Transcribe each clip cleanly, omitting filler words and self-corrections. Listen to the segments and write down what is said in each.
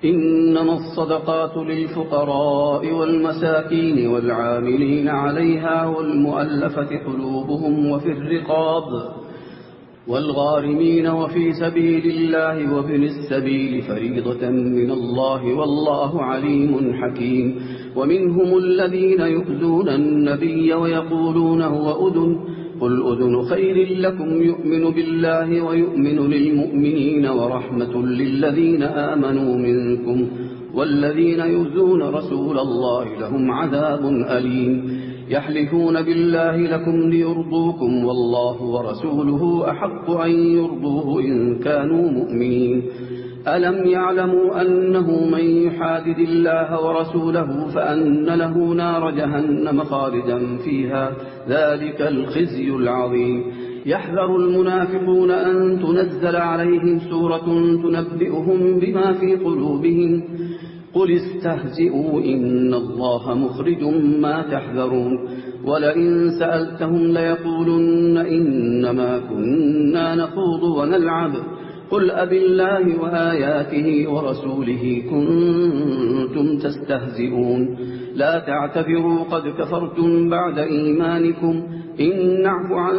إنما الصدقات للفقراء والمساكين والعاملين عليها والمؤلفة قلوبهم وفي الرقاب والغارمين وفي سبيل الله وابن السبيل فريضة من الله والله عليم حكيم. ومنهم الذين يؤذون النبي ويقولون هو أذن قل أذن خير لكم يؤمن بالله ويؤمن للمؤمنين ورحمة للذين آمنوا منكم والذين يؤذون رسول الله لهم عذاب أليم. يحلفون بالله لكم ليرضوكم والله ورسوله أحق أن يرضوه إن كانوا مؤمنين. ألم يعلموا أنه من يحادد الله ورسوله فأن له نار جهنم خالدا فيها ذلك الخزي العظيم. يحذر المنافقون أن تنزل عليهم سورة تنبئهم بما في قلوبهم قل استهزئوا إن الله مخرج ما تحذرون. ولئن سألتهم ليقولن إنما كنا نخوض ونلعب قل أبالله وآياته ورسوله كنتم تستهزئون. لا تعتذروا قد كفرتم بعد إيمانكم إن نعف عن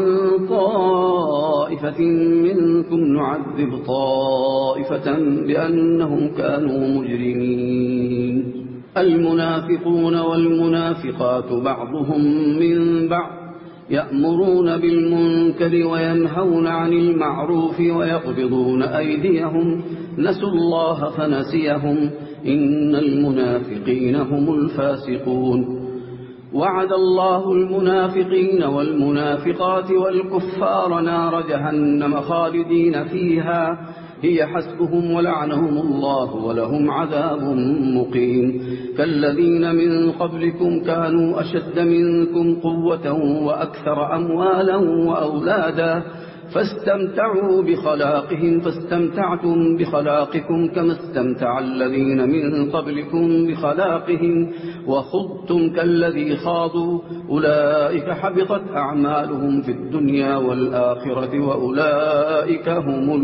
طائفة منكم نعذب طائفة بأنهم كانوا مجرمين. المنافقون والمنافقات بعضهم من بعض يأمرون بالمنكر وينهون عن المعروف ويقبضون أيديهم نسوا الله فنسيهم إن المنافقين هم الفاسقون. وعد الله المنافقين والمنافقات والكفار نار جهنم خالدين فيها هي حسبهم ولعنهم الله ولهم عذاب مقيم. كالذين من قبلكم كانوا أشد منكم قوة وأكثر أموالا وأولادا فاستمتعوا بخلاقهم فاستمتعتم بخلاقكم كما استمتع الذين من قبلكم بخلاقهم وخضتم كالذي خاضوا أولئك حبطت أعمالهم في الدنيا والآخرة وأولئك هم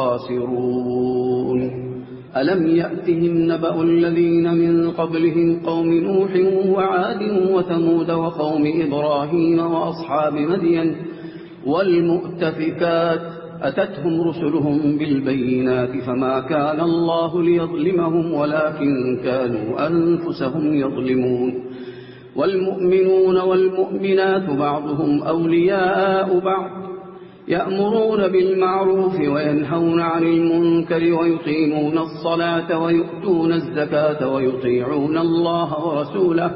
الخاسرون. ألم يأتهم نبأ الذين من قبلهم قوم نوح وعاد وثمود وقوم إبراهيم وأصحاب مدين والمؤتفكات أتتهم رسلهم بالبينات فما كان الله ليظلمهم ولكن كانوا أنفسهم يظلمون. والمؤمنون والمؤمنات بعضهم أولياء بعض يأمرون بالمعروف وينهون عن المنكر ويقيمون الصلاة ويؤتون الزكاة ويطيعون الله ورسوله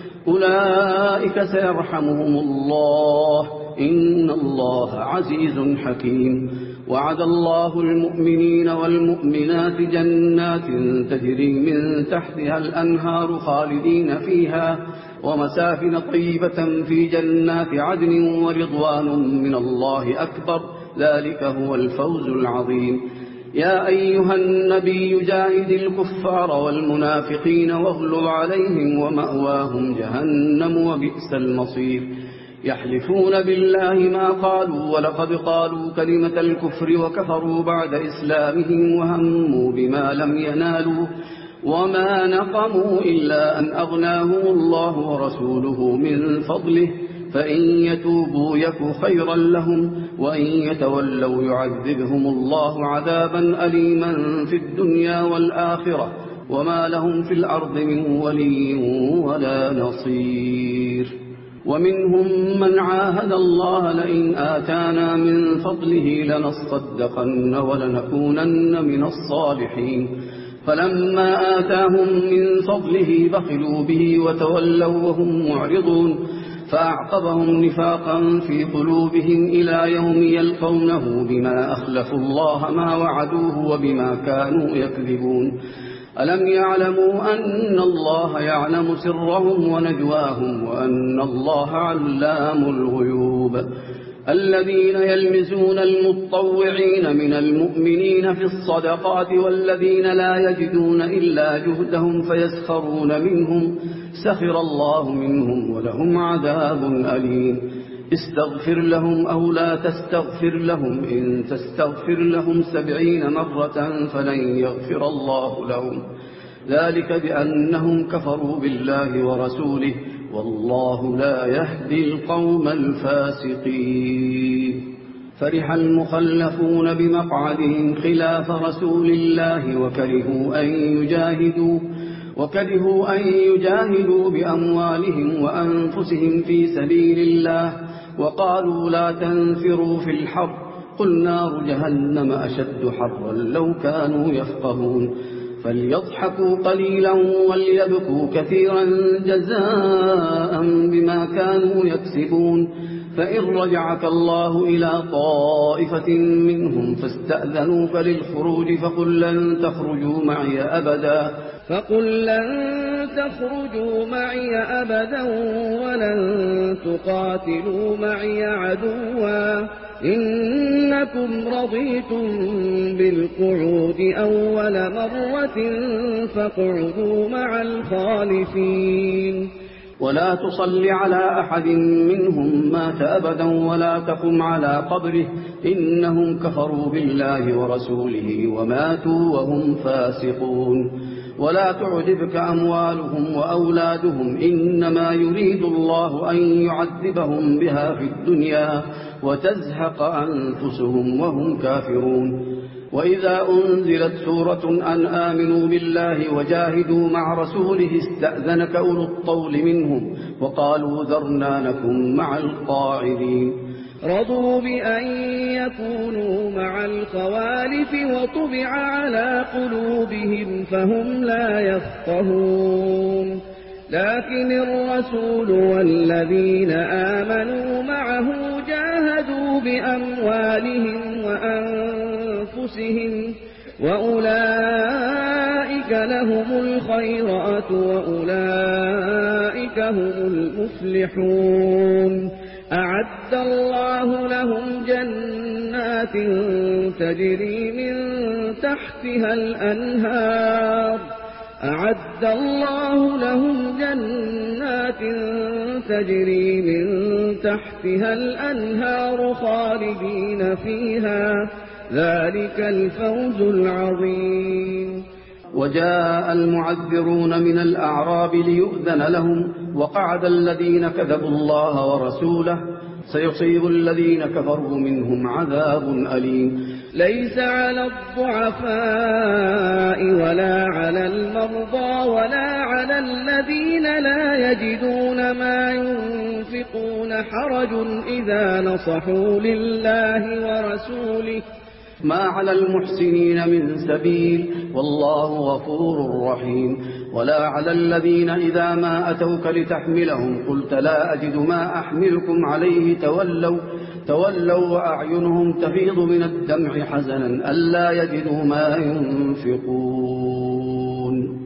أولئك سيرحمهم الله إن الله عزيز حكيم. وعد الله المؤمنين والمؤمنات جنات تجري من تحتها الأنهار خالدين فيها ومساكن طيبة في جنات عدن ورضوان من الله أكبر ذلك هو الفوز العظيم. يا أيها النبي جاهد الكفار والمنافقين واغلظ عليهم ومأواهم جهنم وبئس المصير. يحلفون بالله ما قالوا ولقد قالوا كلمة الكفر وكفروا بعد إسلامهم وهموا بما لم ينالوا وما نقموا إلا أن أغناهم الله ورسوله من فضله فإن يتوبوا يك خيرا لهم وإن يتولوا يعذبهم الله عذابا أليما في الدنيا والآخرة وما لهم في الأرض من ولي ولا نصير. ومنهم من عاهد الله لئن آتانا من فضله لنصدقن ولنكونن من الصالحين فلما آتاهم من فضله بخلوا به وتولوا وهم معرضون فأعقبهم نفاقا في قلوبهم إلى يوم يلقونه بما أخلفوا الله ما وعدوه وبما كانوا يكذبون. ألم يعلموا أن الله يعلم سرهم ونجواهم وأن الله علام الغيوب. الذين يلمزون المتطوعين من المؤمنين في الصدقات والذين لا يجدون إلا جهدهم فيسخرون منهم سخر الله منهم ولهم عذاب أليم. استغفر لهم أو لا تستغفر لهم، إن تستغفر لهم 70 مرة فلن يغفر الله لهم، ذلك بأنهم كفروا بالله ورسوله، والله لا يهدي القوم الفاسقين. فرح المخلفون بمقعدهم خلاف رسول الله وكرهوا أن يجاهدوا بأموالهم وأنفسهم في سبيل الله، وقالوا لا تنفروا في الحر، قل نار جهنم أشد حرا لو كانوا يفقهون. فليضحكوا قليلا وليبكوا كثيرا جزاء بما كانوا يكسبون. فإن رجعك الله إلى طائفة منهم فاستأذنوك للخروج فقل لن تخرجوا معي أبدا ولن تقاتلوا معي عدوا، إنكم رضيتم بالقعود أول مرة فاقعدوا مع الخالفين. ولا تصل على أحد منهم مات أبدا ولا تقم على قبره، إنهم كفروا بالله ورسوله وماتوا وهم فاسقون. ولا تعجبك أموالهم وأولادهم، إنما يريد الله أن يعذبهم بها في الدنيا وتزهق أنفسهم وهم كافرون. وإذا أنزلت سورة أن آمنوا بالله وجاهدوا مع رسوله استأذنك أولو الطول منهم وقالوا ذرنا نكن مع القاعدين. رضوا بأن يكونوا مع الخوالف وطبع على قلوبهم فهم لا يفقهون. لكن الرسول والذين آمنوا معه جاهدوا بأموالهم وأنفسهم، وأولئك لهم الخيرات وأولئك هم المفلحون. أعد الله لهم جنات تجري من تحتها الأنهار خالدين فيها، ذلك الفوز العظيم. وجاء المعذرون من الأعراب ليؤذن لهم، وقعد الذين كذبوا الله ورسوله، سيصيب الذين كفروا منهم عذاب أليم. ليس على الضعفاء ولا على المرضى ولا على الذين لا يجدون ما ينفقون حرج إذا نصحوا لله ورسوله، ما على المحسنين من سبيل، والله غفور رحيم. ولا على الذين إذا ما أتوك لتحملهم قلت لا أجد ما أحملكم عليه تولوا وأعينهم تفيض من الدمع حزنا ألا يجدوا ما ينفقون.